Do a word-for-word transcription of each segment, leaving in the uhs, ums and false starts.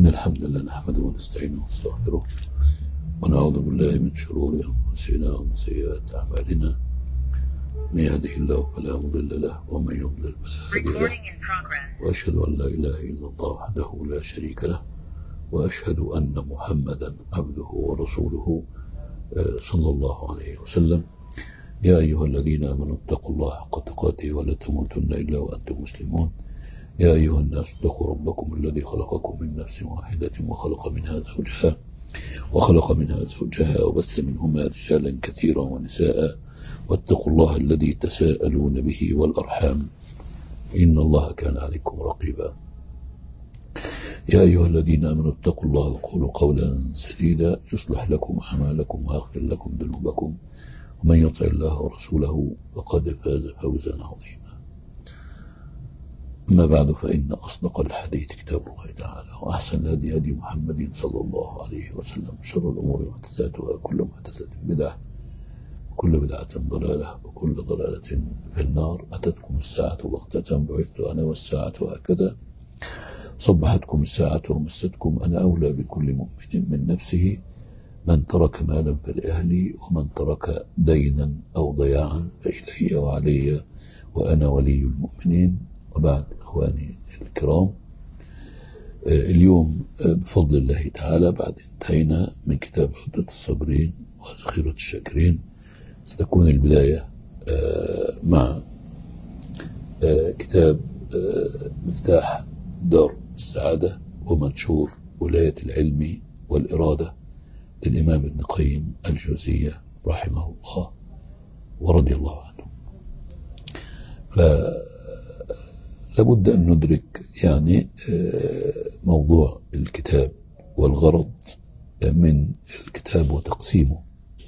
إن الحمد لله نحمده ونستعينه ونستغفره ونعوذ بالله من شرور أنفسنا ومن سيئات أعمالنا. من يهده الله فلا مضل له ومن يضلل فلا هادي له، وأشهد أن لا إله إلا الله وحده لا شريك له، وأشهد أن محمدا عبده ورسوله صلى الله عليه وسلم. يا أيها الذين آمنوا اتقوا الله حق تقاته ولا تموتن إلا وأنتم مسلمون. يا أيها الناس اتقوا ربكم الذي خلقكم من نفس واحدة وخلق منها زوجها وخلق منها زوجها وبث منهما رجالا كثيرا ونساء، واتقوا الله الذي تساءلون به والأرحام إن الله كان عليكم رقيبا. يا أيها الذين آمنوا اتقوا الله وقولوا قولا سديدا يصلح لكم أعمالكم ويغفر لكم ذنوبكم، ومن يطع الله ورسوله فقد فاز فوزا عظيما. أما بعد، فإن أصدق الحديث كتاب الله تعالى، وأحسن الهدي هدي محمد صلى الله عليه وسلم، شر الأمور محدثاتها، كل محدثة بدعة وكل بدعة ضلالة وكل ضلالة في النار. أتتكم الساعة بغتة بعثت أنا والساعة هكذا، صبحتكم الساعة ومستكم، أنا أولى بكل مؤمن من نفسه، من ترك مالا فلأهلي، ومن ترك دينا أو ضياعا فإلي وعلي وأنا ولي المؤمنين. وبعد، إخواني الكرام، اليوم بفضل الله تعالى بعد انتهينا من كتاب عدة الصابرين وذخيرة الشاكرين، ستكون البداية مع كتاب مفتاح دار السعادة ومنشور ولاية العلم والإرادة للإمام ابن قيم الجوزية رحمه الله ورضي الله عنه. فلابد أن ندرك يعني موضوع الكتاب والغرض من الكتاب وتقسيمه.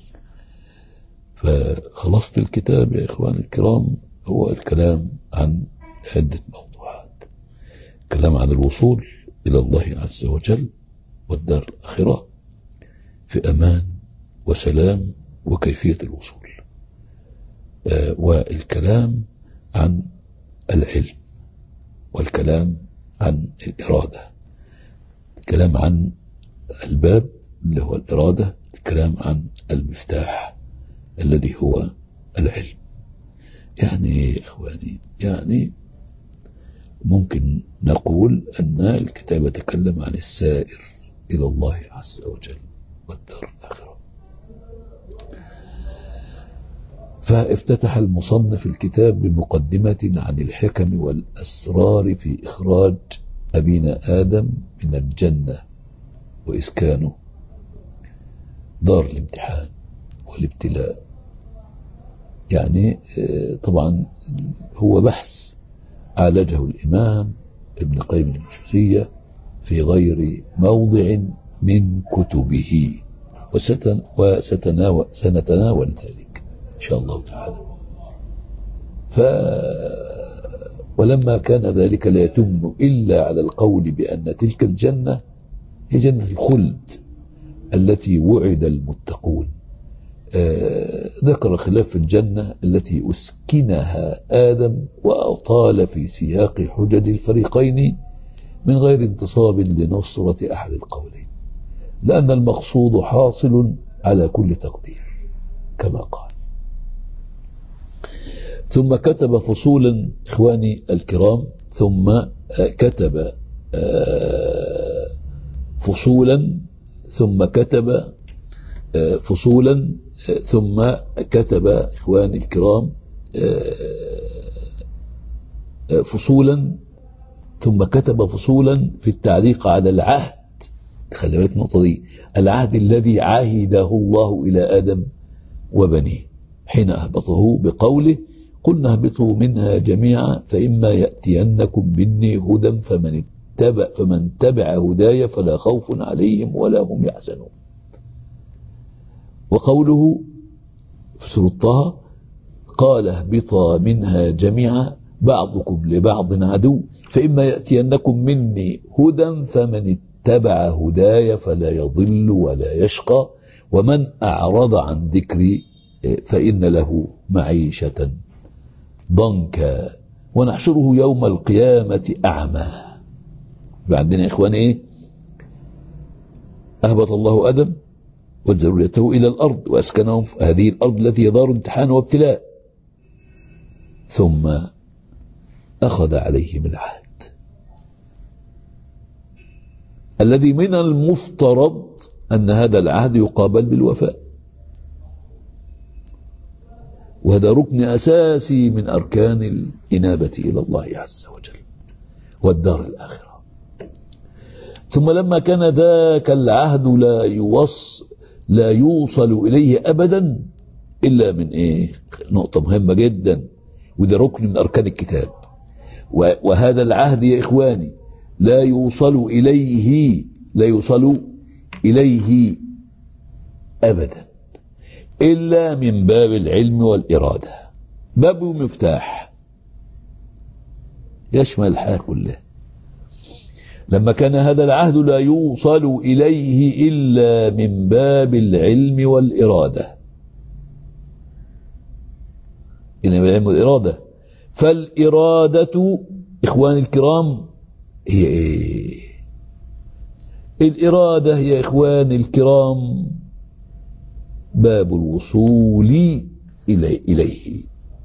فخلاصة الكتاب يا إخواني الكرام هو الكلام عن عدة موضوعات: الكلام عن الوصول إلى الله عز وجل والدار الآخرة في أمان وسلام وكيفية الوصول، آه والكلام عن العلم، والكلام عن الإرادة، الكلام عن الباب اللي هو الإرادة، الكلام عن المفتاح الذي هو العلم. يعني يا إخواني، يعني ممكن نقول أن الكتاب يتكلم عن السائر إلى الله عز وجل والدار الآخرة. فافتتح المصنف الكتاب بمقدمة عن الحكم والأسرار في إخراج أبينا آدم من الجنة وإسكانه دار الامتحان والابتلاء. يعني طبعا هو بحث عالجه الإمام ابن قيم الجوزية في غير موضع من كتبه، وستن وستناول سنتناول ذلك إن شاء الله تعالى. ف ولما كان ذلك لا يتم إلا على القول بأن تلك الجنة هي جنة الخلد التي وعد المتقون. آه ذكر خلاف الجنة التي أسكنها آدم، وأطال في سياق حجج الفريقين من غير انتصاب لنصرة أحد القولين، لأن المقصود حاصل على كل تقدير كما قال. ثم كتب فصولا إخواني الكرام، ثم كتب فصولا ثم كتب فصولا ثم كتب إخواني الكرام فصولا ثم كتب فصولا في التعليق على العهد. خلي بالك النقطة دي، العهد الذي عاهده الله إلى آدم وبنيه حين أهبطه بقوله: قلنا اهبطوا منها جميعا فإما يأتينكم مني هدى فمن اتبع فمن تبع هداي فلا خوف عليهم ولا هم يحزنون. وقوله في سورة طه: قال اهبطا منها جميعا بعضكم لبعض عدو فإما يأتينكم مني هدى فمن اتبع هداي فلا يضل ولا يشقى ومن أعرض عن ذكري فإن له معيشة ضنكا ونحشره يوم القيامة أعمى. عندنا يا إخواني إيه؟ أهبط الله آدم وذريته إلى الأرض وأسكنهم في هذه الأرض التي هي دار امتحان وابتلاء، ثم أخذ عليهم العهد الذي من المفترض أن هذا العهد يقابل بالوفاء، وهذا ركن أساسي من أركان الإنابة إلى الله عز وجل والدار الآخرة. ثم لما كان ذاك العهد لا يوص لا يوصل إليه أبدا إلا من إيه؟ نقطة مهمة جدا، وده ركن من أركان الكتاب. وهذا العهد يا إخواني لا يوصل إليه لا يوصل إليه أبدا إلا من باب العلم والإرادة، باب مفتاح يشمل الحياة كلها. لما كان هذا العهد لا يوصل إليه إلا من باب العلم والإرادة، إنما العلم والإرادة، فالإرادة إخواني الكرام هي إيه؟ الإرادة يا إخواني الكرام باب الوصول إلي إليه،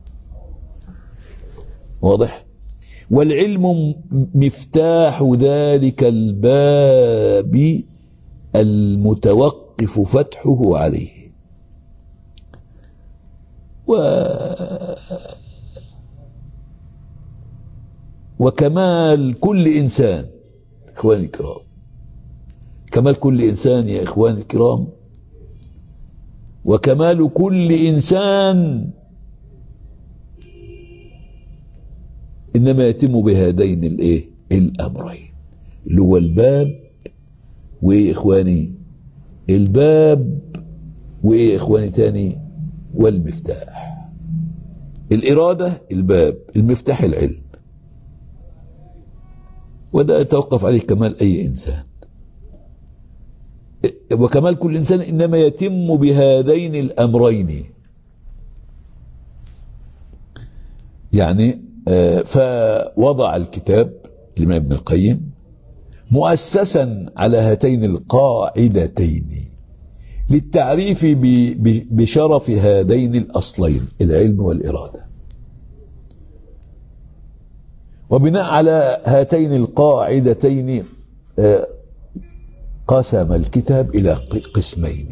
واضح؟ والعلم مفتاح ذلك الباب المتوقف فتحه عليه. و وكمال كل إنسان إخواني الكرام، كمال كل إنسان يا إخواني الكرام، وكمال كل إنسان إنما يتم بهذين الإيه؟ الأمرين، اللي هو الباب وإيه إخواني؟ الباب وإيه إخواني تاني؟ والمفتاح. الإرادة الباب، المفتاح العلم، وده يتوقف عليه كمال أي إنسان. وكمال كل إنسان إنما يتم بهذين الأمرين. يعني فوضع الكتاب الإمام ابن القيم مؤسسا على هاتين القاعدتين للتعريف بشرف هذين الأصلين العلم والإرادة. وبناء على هاتين القاعدتين قسم الكتاب إلى قسمين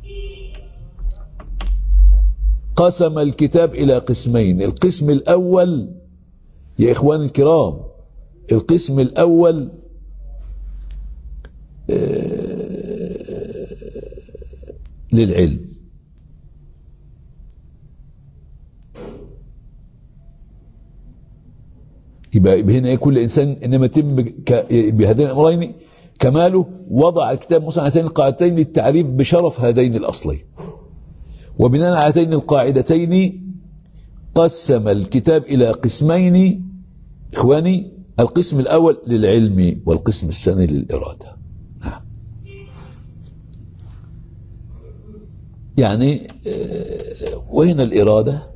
قسم الكتاب إلى قسمين القسم الأول يا إخوان الكرام، القسم الأول للعلم، يبقى هنا كل إنسان إنما يتم بهذين الأمرين كماله. وضع الكتاب مثلا هاتين القاعدتين للتعريف بشرف هذين الأصلين. وبناء على هاتين القاعدتين قسم الكتاب إلى قسمين إخواني، القسم الأول للعلم والقسم الثاني للإرادة. نعم. يعني وهنا الإرادة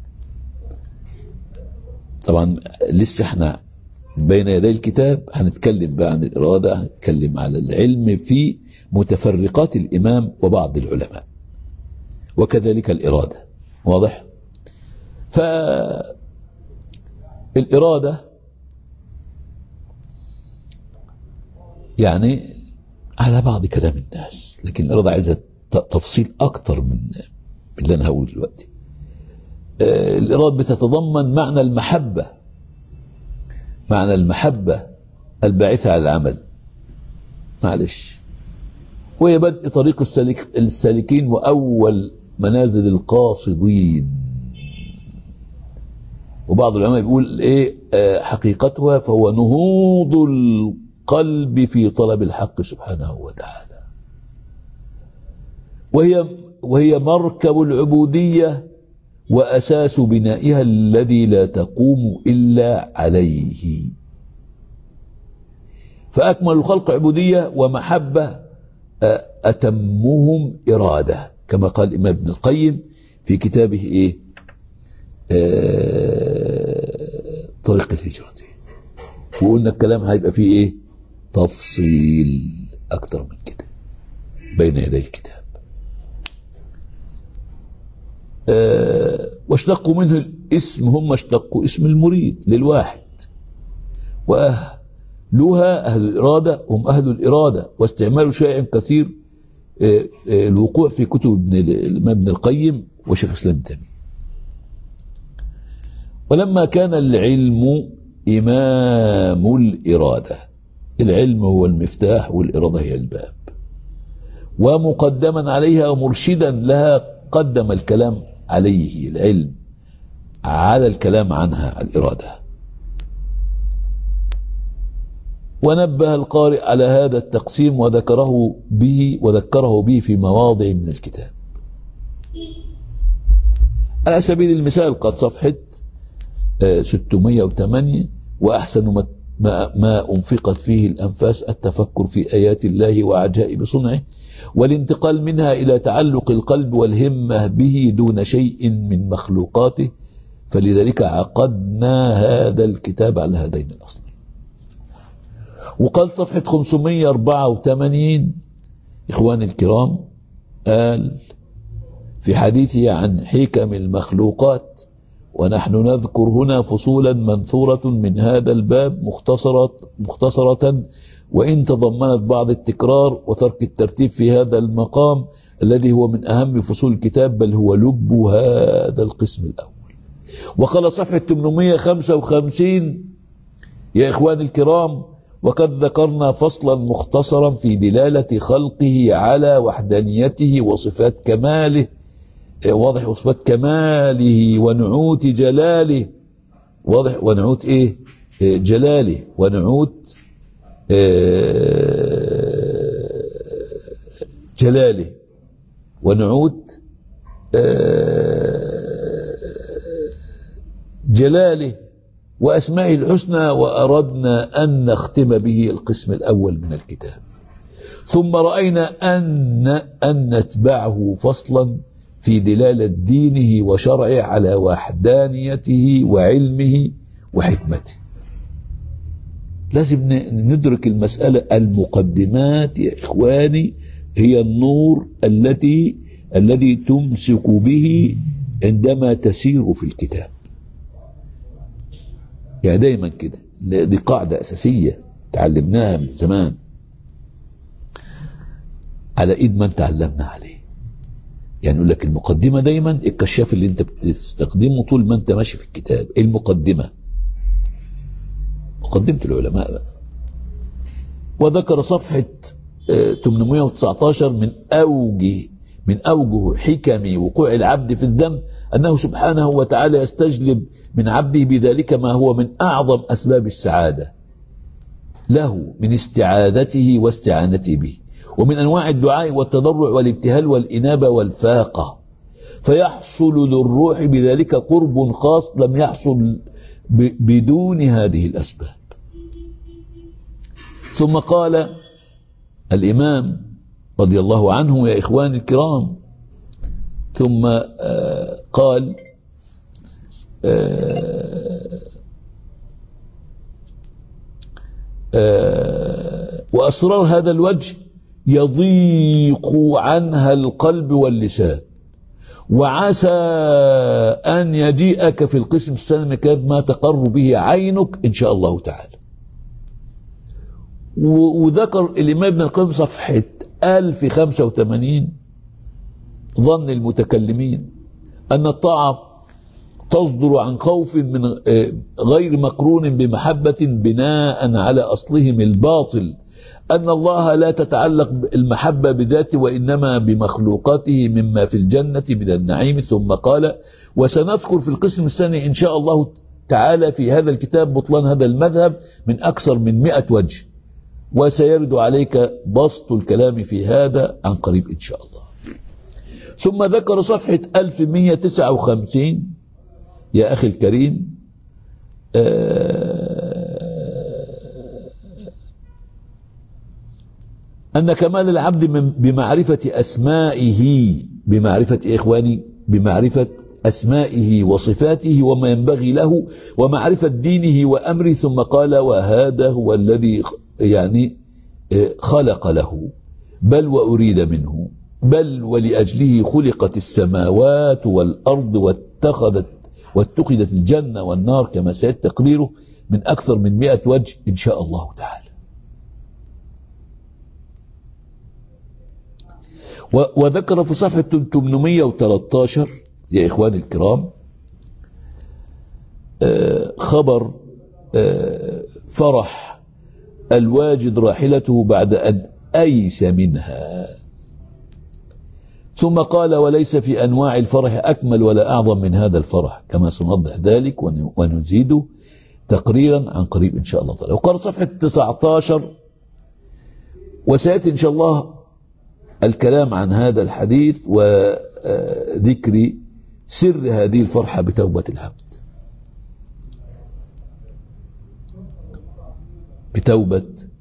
طبعا لسه احنا بين يدي الكتاب، هنتكلم بقى عن الإرادة، هنتكلم على العلم في متفرقات الإمام وبعض العلماء، وكذلك الإرادة. واضح؟ فالإرادة يعني على بعض كلام الناس، لكن الإرادة عايزة تفصيل أكتر من من اللي أنا هقوله دلوقتي. الإرادة بتتضمن معنى المحبة، معنى المحبة الباعثة على العمل، معلش، وهي بدء طريق السالك السالكين وأول منازل القاصدين. وبعض العلماء بيقول إيه حقيقتها فهو نهوض القلب في طلب الحق سبحانه وتعالى، وهي وهي مركب العبودية وأساس بنائها الذي لا تقوم إلا عليه. فأكمل الخلق عبودية ومحبة أتمهم إرادة، كما قال الإمام ابن القيم في كتابه إيه؟ آه طريق الهجرة. وقلنا الكلام هيبقى فيه إيه؟ تفصيل أكتر من كده. بين يدي الكتاب. أه واشتقوا منه الاسم، هم اشتقوا اسم المريد للواحد، وأهلها أهل الإرادة هم أهل الإرادة، واستعمال شائع كثير أه أه الوقوع في كتب ابن, ابن القيم وشيخ الإسلام تيمية. ولما كان العلم إمام الإرادة، العلم هو المفتاح والإرادة هي الباب، ومقدما عليها ومرشدا لها، قدم الكلام عليه العلم على الكلام عنها الإرادة. ونبه القارئ على هذا التقسيم وذكره به وذكره به في مواضع من الكتاب. على سبيل المثال قد صفحة ستمائة وثمانية: وأحسن ما, ما, ما أنفقت فيه الأنفاس التفكر في آيات الله وعجائب صنعه، والانتقال منها إلى تعلق القلب والهمة به دون شيء من مخلوقاته، فلذلك عقدنا هذا الكتاب على هذين الأصلين. وقال صفحة خمسمائة وأربعة وثمانين إخواني الكرام، قال في حديثه عن حكم المخلوقات: ونحن نذكر هنا فصولا منثورة من هذا الباب مختصرة, مختصرة وإن تضمنت بعض التكرار وترك الترتيب في هذا المقام الذي هو من أهم فصول الكتاب، بل هو لب هذا القسم الأول. وقال صفحة ثمانمائة وخمسة وخمسين: يا إخواني الكرام، وقد ذكرنا فصلا مختصرا في دلالة خلقه على وحدانيته وصفات كماله، واضح، وصفات كماله ونعوت جلاله، واضح، ونعوت ايه جلاله، ونعوت جلاله، ونعوت جلاله وأسمائه الحسنى. وأردنا أن نختم به القسم الأول من الكتاب، ثم رأينا أن أن نتبعه فصلا في دلالة دينه وشرعه على وحدانيته وعلمه وحكمته. لازم ندرك المسألة. المقدمات يا إخواني هي النور التي الذي تمسك به عندما تسير في الكتاب. يعني دايما كده، دي قاعدة أساسية تعلمناها من زمان على إيد من تعلمنا عليه. يعني يقول لك المقدمة دايما الكشاف اللي انت بتستخدمه طول ما انت ماشي في الكتاب، المقدمة، مقدمة العلماء بقى. وذكر صفحة ثمانمائة وتسعة عشر من أوجه من أوجه حكم وقوع العبد في الذنب أنه سبحانه وتعالى يستجلب من عبده بذلك ما هو من أعظم أسباب السعادة له من استعاذته واستعانته به، ومن أنواع الدعاء والتضرع والابتهال والإنابة والفاقة، فيحصل للروح بذلك قرب خاص لم يحصل بدون هذه الأسباب. ثم قال الإمام رضي الله عنه: يا إخواني الكرام، ثم آه قال آه آه وأسرار هذا الوجه يضيق عنها القلب واللسان، وعسى أن يجيئك في القسم الثاني ما تقر به عينك إن شاء الله تعالى. وذكر الإمام ابن القيم صفحة ألف وخمسة وثمانين: ظن المتكلمين أن الطاعة تصدر عن خوف من غير مقرون بمحبة بناء على أصلهم الباطل، أن الله لا تتعلق المحبة بذاته وإنما بمخلوقاته مما في الجنة من النعيم. ثم قال: وسنذكر في القسم الثاني إن شاء الله تعالى في هذا الكتاب بطلان هذا المذهب من أكثر من مئة وجه، وسيرد عليك بسط الكلام في هذا عن قريب إن شاء الله. ثم ذكر صفحة ألف ومئة وتسعة وخمسين: يا أخي الكريم، أن كمال العبد بمعرفة أسمائه، بمعرفة إخواني بمعرفة أسمائه وصفاته وما ينبغي له، ومعرفة دينه وأمره. ثم قال: وهذا هو الذي يعني خلق له بل وأريد منه، بل ولأجله خلقت السماوات والأرض واتخذت واتخذت الجنة والنار كما سيأتي تقريره من أكثر من مئة وجه إن شاء الله تعالى. وذكر في صفحة ثمانمئة وثلاثة عشر يا إخواني الكرام خبر فرح الواجد راحلته بعد أن أيس منها، ثم قال: وليس في أنواع الفرح أكمل ولا أعظم من هذا الفرح، كما سنوضح ذلك ونزيد تقريرا عن قريب إن شاء الله تعالى. وقال صفحة تسعة عشر، وسيأتي إن شاء الله الكلام عن هذا الحديث وذكر سر هذه الفرحة بتوبة العبد، بتوبة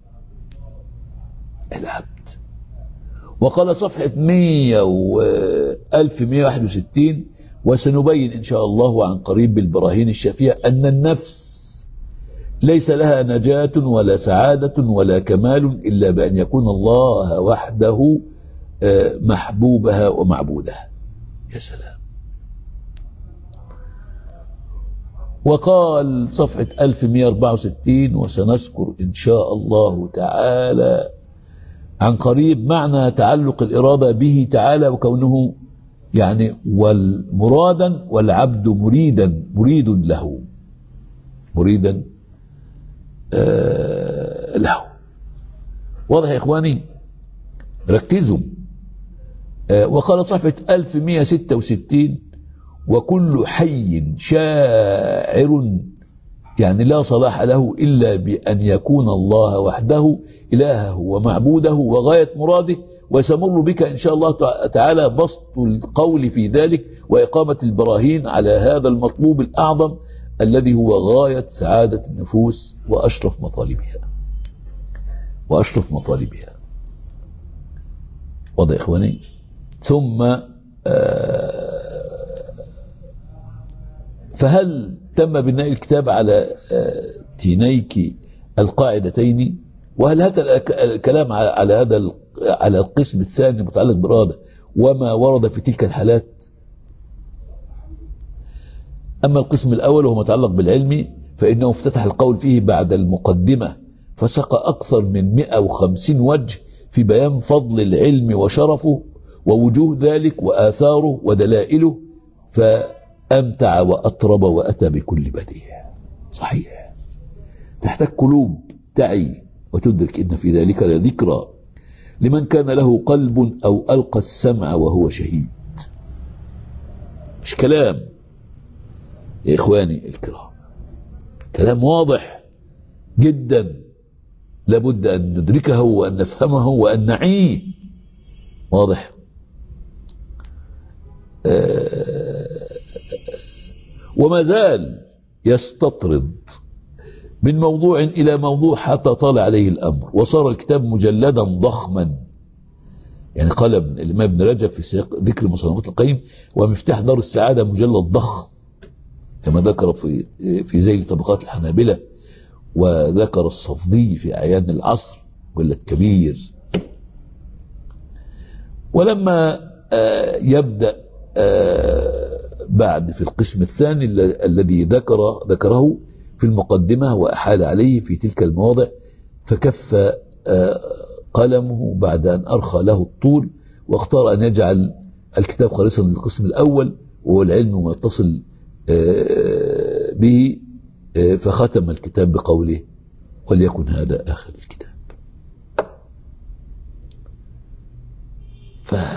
العبد. وقال صفحة مئة وألف مئة وواحد وستين: وسنبين إن شاء الله عن قريب بالبراهين الشافية أن النفس ليس لها نجاة ولا سعادة ولا كمال إلا بأن يكون الله وحده محبوبها ومعبودها. يا سلام. وقال صفحة ألف ومئة وأربعة وستين: وسنذكر إن شاء الله تعالى عن قريب معنى تعلق الإرادة به تعالى وكونه يعني والمرادا والعبد مريدا مريد له مريدا آه له. واضح يا إخواني؟ ركزوا. آه وقال صفحة ألف ومئة وستة وستين: وكل حي شاعر يعني لا صلاح له إلا بأن يكون الله وحده إلهه ومعبوده وغاية مراده. وسمر بك إن شاء الله تعالى بسط القول في ذلك وإقامة البراهين على هذا المطلوب الأعظم الذي هو غاية سعادة النفوس وأشرف مطالبها وأشرف مطالبها. واضح يا إخواني؟ ثم آه فهل تم بناء الكتاب على تينيك القاعدتين؟ وهل هذا الكلام على هذا على القسم الثاني المتعلق بالإرادة وما ورد في تلك الحالات؟ أما القسم الأول وهو متعلق بالعلم فإنه افتتح القول فيه بعد المقدمة فسقى أكثر من مئة وخمسين وجه في بيان فضل العلم وشرفه ووجوه ذلك وآثاره ودلائله، فأمتع وأطرب وأتى بكل بديع. صحيح، تحتاج قلوب تعي وتدرك إن في ذلك لذكرى لمن كان له قلب أو ألقى السمع وهو شهيد. مش كلام يا إخواني الكرام، كلام واضح جدا لابد أن ندركه وأن نفهمه وأن نعيه. واضح. آه وما زال يستطرد من موضوع إلى موضوع حتى طال عليه الأمر وصار الكتاب مجلدا ضخما. يعني قال الإمام ابن رجب في سياق ذكر مصنفات القيم: ومفتاح دار السعادة مجلد ضخم، كما ذكر في في ذيل طبقات الحنابلة، وذكر الصفدي في أعيان العصر مجلد كبير. ولما آه يبدأ آه بعد في القسم الثاني الذي ذكر ذكره في المقدمة وأحال عليه في تلك المواضع، فكف آه قلمه بعد أن أرخى له الطول، واختار أن يجعل الكتاب خالصا للقسم الأول وهو العلم وما يتصل آه به، آه فختم الكتاب بقوله: وليكن هذا آخر الكتاب. ف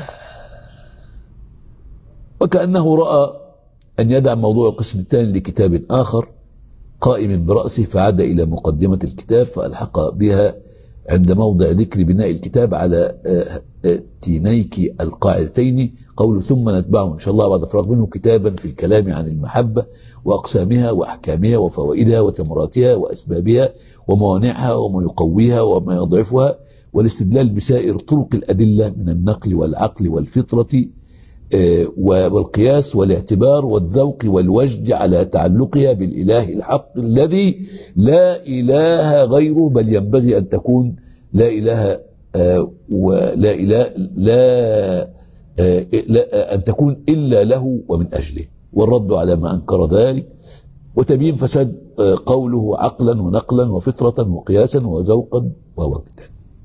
وكأنه رأى أن يدع موضوع القسم الثاني لكتاب آخر قائم برأسه، فعاد إلى مقدمة الكتاب فألحق بها عند موضع ذكر بناء الكتاب على تينيك القاعدتين قول: ثم نتبعه إن شاء الله بعد فراغ منه كتابا في الكلام عن المحبة وأقسامها وأحكامها وفوائدها وثمراتها وأسبابها وموانعها وما يقويها وما يضعفها، والاستدلال بسائر طرق الأدلة من النقل والعقل والفطرة والقياس والاعتبار والذوق والوجد على تعلقها بالإله الحق الذي لا إله غيره، بل ينبغي أن تكون لا إله آه ولا إله لا, آه لا أن تكون إلا له ومن أجله، والرد على ما أنكر ذلك، وتبيين فساد آه قوله عقلا ونقلا وفطرة وقياسا وذوقا ووجدا.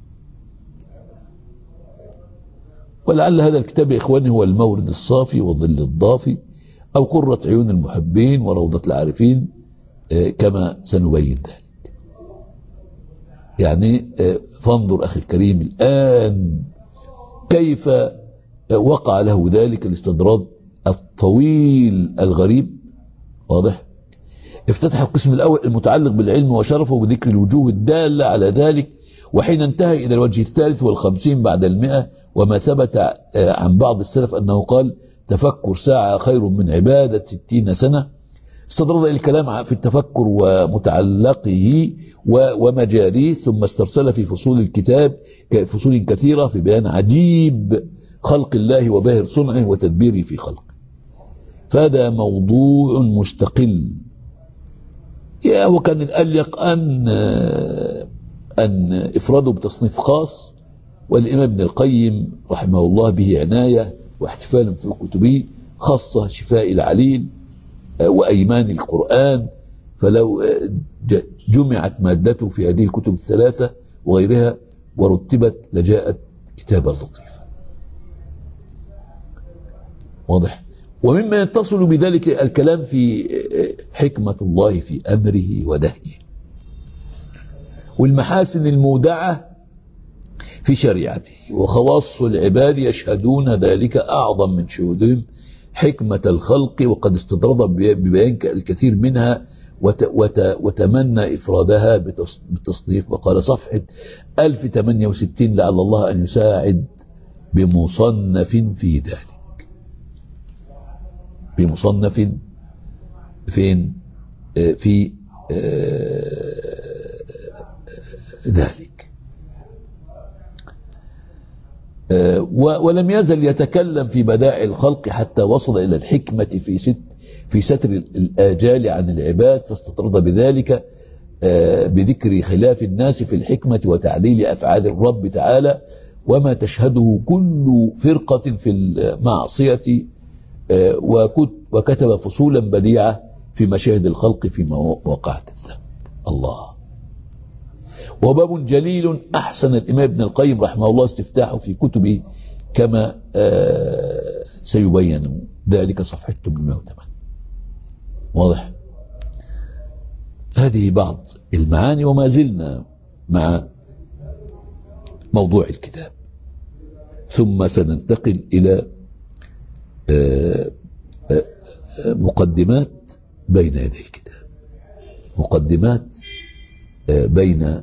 ولعل هذا الكتاب يا إخواني هو المورد الصافي والظل الضافي، أو قرة عيون المحبين وروضة العارفين آه كما سنبين ذلك. يعني فانظر أخي الكريم الآن كيف وقع له ذلك الاستدراج الطويل الغريب. واضح؟ افتتح القسم الأول المتعلق بالعلم وشرفه بذكر الوجوه الدالة على ذلك، وحين انتهى إلى الوجه الثالث والخمسين بعد المئة، وما ثبت عن بعض السلف أنه قال: تفكر ساعة خير من عبادة ستين سنة. استدرد الكلام في التفكر ومتعلقه ومجاريه، ثم استرسل في فصول الكتاب فصول كثيرة في بيان عجيب خلق الله وباهر صنعه وتدبيره في خلقه. فهذا موضوع مستقل. وكان الأليق أن أن إفراده بتصنيف خاص، والإمام ابن القيم رحمه الله به عناية واحتفال في كتبه خاصة شفاء العليل وأيمان القرآن، فلو جمعت مادته في هذه الكتب الثلاثة وغيرها ورتبت لجاءت كتابا لطيفا. واضح؟ ومما يتصل بذلك الكلام في حكمة الله في أمره ونهيه، والمحاسن المودعة في شريعته، وخواص العباد يشهدون ذلك أعظم من شهودهم حكمة الخلق، وقد استدرد ببيان الكثير منها وت وت وتمنى إفرادها بالتصنيف، وقال صفحة ألف وثمانية وستين: لعل الله أن يساعد بمصنف في ذلك. بمصنف فين في ذلك. ولم يزل يتكلم في بدائع الخلق حتى وصل إلى الحكمة في ست في ستر الآجال عن العباد، فاستطرد بذلك بذكر خلاف الناس في الحكمة وتعليل أفعال الرب تعالى وما تشهده كل فرقة في المعصية، وكتب فصولا بديعة في مشاهد الخلق في مواقعة الذنب. الله. وباب جليل أحسن الإمام ابن القيم رحمه الله استفتاحه في كتبه كما سيبين ذلك صفحة ثمانمائة وثمانية. واضح؟ هذه بعض المعاني، وما زلنا مع موضوع الكتاب، ثم سننتقل إلى مقدمات بين يدي الكتاب، مقدمات بين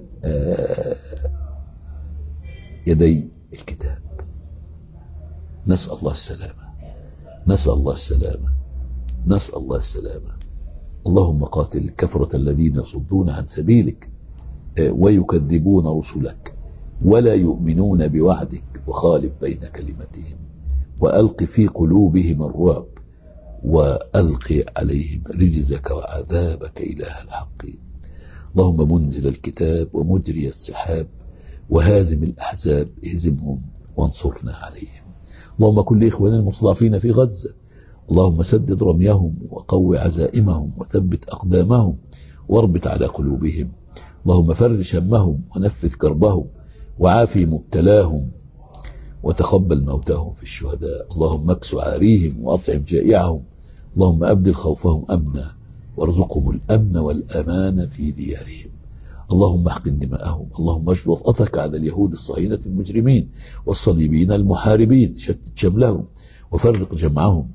يدي الكتاب. نسأل الله السلامة، نسأل الله السلامة، نسأل الله السلامة. اللهم قاتل الكفرة الذين يصدون عن سبيلك ويكذبون رسلك ولا يؤمنون بوعدك، وخالف بين كلمتهم، وألق في قلوبهم الرعب، وألق عليهم رجزك وعذابك إله الحق. اللهم منزل الكتاب ومجري السحاب وهازم الأحزاب اهزمهم وانصرنا عليهم. اللهم كن لإخواننا المستضعفين في غزة، اللهم سدد رميهم وقو عزائمهم وثبت أقدامهم واربط على قلوبهم. اللهم فرج همهم ونفذ كربهم وعافي مبتلاهم وتقبل موتاهم في الشهداء. اللهم اكس عاريهم وأطعم جائعهم. اللهم أبدل خوفهم أمنا وارزقهم الأمن والأمان في ديارهم. اللهم احقن دماءهم. اللهم اشد وطأتك على اليهود الصهاينة المجرمين والصليبيين المحاربين، شتت شملهم وفرق جمعهم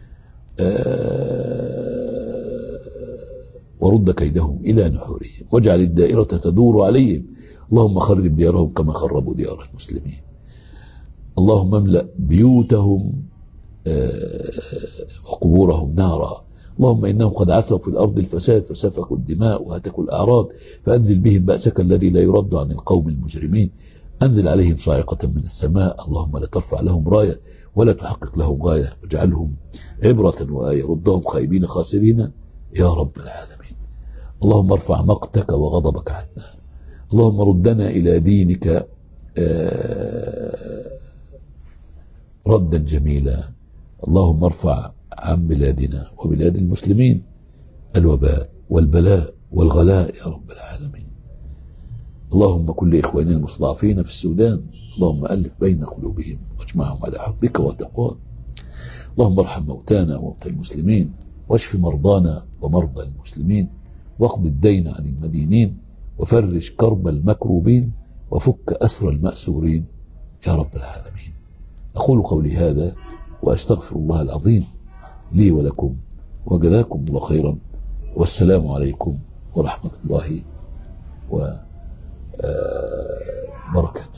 ورد كيدهم إلى نحورهم، واجعل الدائرة تدور عليهم. اللهم خرب ديارهم كما خربوا ديار المسلمين. اللهم املأ بيوتهم وقبورهم نارا. اللهم إنهم قد عثوا في الأرض الفساد فسفكوا الدماء وهتكوا الأعراض، فأنزل بهم بأسك الذي لا يرد عن القوم المجرمين. أنزل عليهم صاعقة من السماء. اللهم لا ترفع لهم راية ولا تحقق لهم غاية، واجعلهم عبرة وآية، ردهم خائبين خاسرين يا رب العالمين. اللهم ارفع مقتك وغضبك عنا. اللهم ردنا إلى دينك ردا جميلا. اللهم ارفع عن بلادنا وبلاد المسلمين الوباء والبلاء والغلاء يا رب العالمين. اللهم كل إخواننا المستضعفين في السودان اللهم ألف بين قلوبهم واجمعهم على حبك وتقواك. اللهم ارحم موتانا وموتى المسلمين واشف مرضانا ومرضى المسلمين واقض الدين عن المدينين وفرج كرب المكروبين وفك أسر المأسورين يا رب العالمين. أقول قولي هذا وأستغفر الله العظيم لي ولكم وجزاكم الله خيرا، والسلام عليكم ورحمة الله وبركاته.